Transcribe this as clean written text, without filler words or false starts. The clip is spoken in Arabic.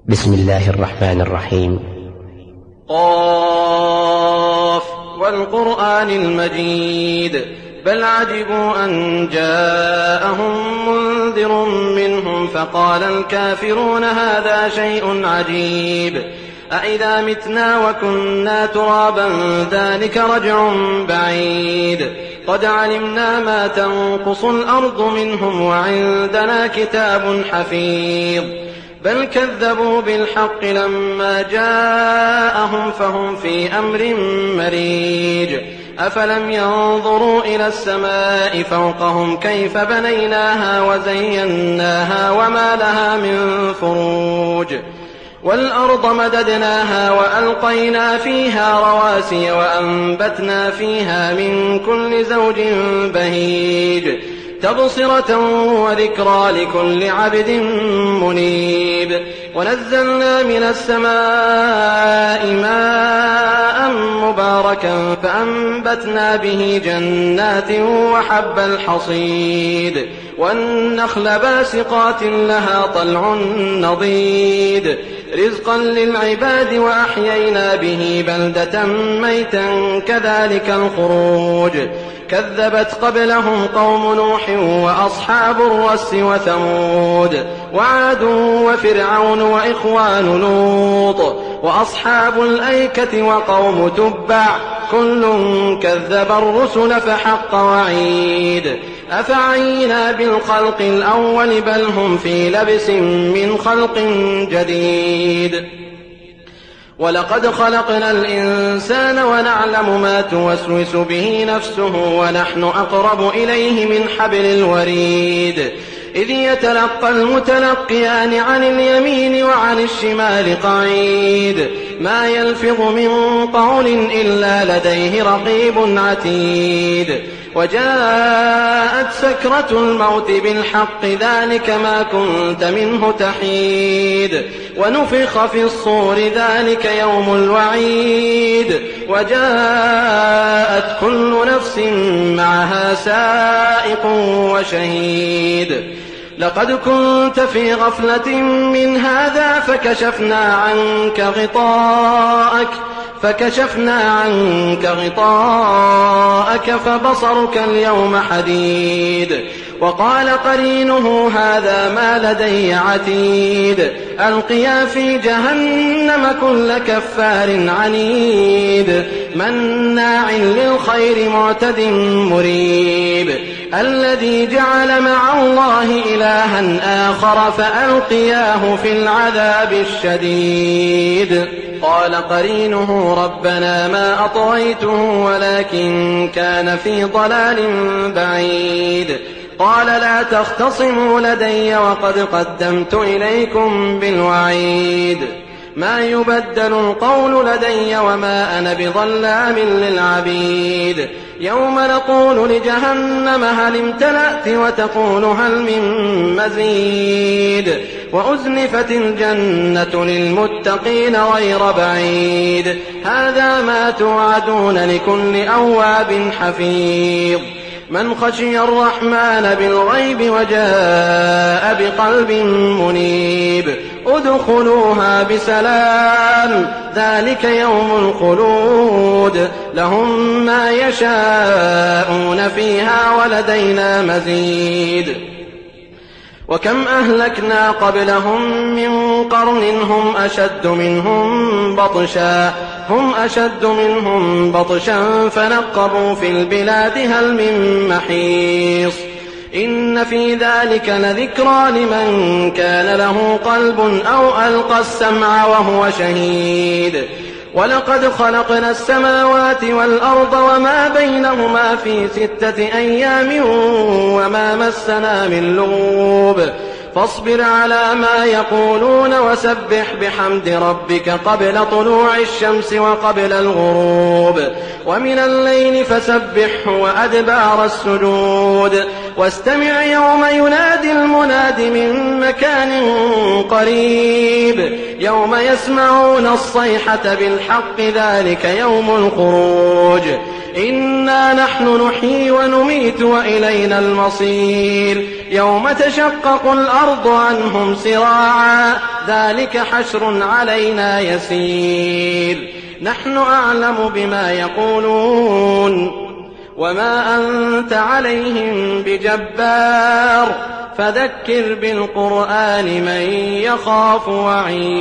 بسم الله الرحمن الرحيم. قاف والقرآن المجيد بل عجبوا أن جاءهم منذر منهم فقال الكافرون هذا شيء عجيب أإذا متنا وكنا ترابا ذلك رجع بعيد قد علمنا ما تنقص الأرض منهم وعندنا كتاب حفيظ بل كذبوا بالحق لما جاءهم فهم في أمر مريج أفلم ينظروا إلى السماء فوقهم كيف بنيناها وزيناها وما لها من فروج والأرض مددناها وألقينا فيها رواسي وأنبتنا فيها من كل زوج بهيج تبصرة وذكرى لكل عبد منيب ونزلنا من السماء ماء مباركا فأنبتنا به جنات وحب الحصيد والنخل باسقات لها طلع نضيد رزقا للعباد وأحيينا به بلدة ميتا كذلك الخروج كذبت قبلهم قوم نوح وأصحاب الرس وثمود وعاد وفرعون وإخوان لوط وأصحاب الأيكة وقوم تبع كل كذب الرسل فحق وعيد أفعينا بالخلق الأول بل هم في لبس من خلق جديد ولقد خلقنا الإنسان ونعلم ما توسوس به نفسه ونحن أقرب إليه من حبل الوريد إذ يتلقى المتلقيان عن اليمين وعن الشمال قعيد ما يلفظ من قول إلا لديه رقيب عتيد وجاءت سكرة الموت بالحق ذلك ما كنت منه تحيد ونفخ في الصور ذلك يوم الوعيد وجاءت كل نفس معها سائق وشهيد لقد كنت في غفلة من هذا فكشفنا عنك غطاءك فبصرك اليوم حديد وقال قرينه هذا ما لدي عتيد ألقيا في جهنم كل كفار عنيد مناع للخير معتد مريب الذي جعل مع الله إلها آخر فألقياه في العذاب الشديد قال قرينه ربنا ما أطغيته ولكن كان في ضلال بعيد قال لا تختصموا لدي وقد قدمت إليكم بالوعيد ما يبدل القول لدي وما أنا بظلام للعبيد يوم نقول لجهنم هل امتلأت وتقول هل من مزيد وأزلفت الجنة للمتقين غير بعيد هذا ما توعدون لكل أواب حفيظ من خشي الرحمن بالغيب وجاء بقلب منيب ادخلوها بسلام ذلك يوم الخلود لهم ما يشاءون فيها ولدينا مزيد وكم أهلكنا قبلهم من قرن هم أشد منهم بطشا فنقبوا في البلاد هل من محيص إن في ذلك لذكرى لمن كان له قلب أو ألقى السمع وهو شهيد ولقد خلقنا السماوات والأرض وما بينهما في 6 أيام وما مسنا من لغوب فاصبر على ما يقولون وسبح بحمد ربك قبل طلوع الشمس وقبل الغروب ومن الليل فسبحه وأدبار السجود واستمع يوم ينادي المناد من مكان قريب يوم يسمعون الصيحة بالحق ذلك يوم الخروج إنا نحن نحيي ونميت وإلينا المصير يوم تشقق الأرض عنهم سراعا ذلك حشر علينا يسير نحن أعلم بما يقولون وما أنت عليهم بجبار فذكر بالقرآن من يخاف وعيد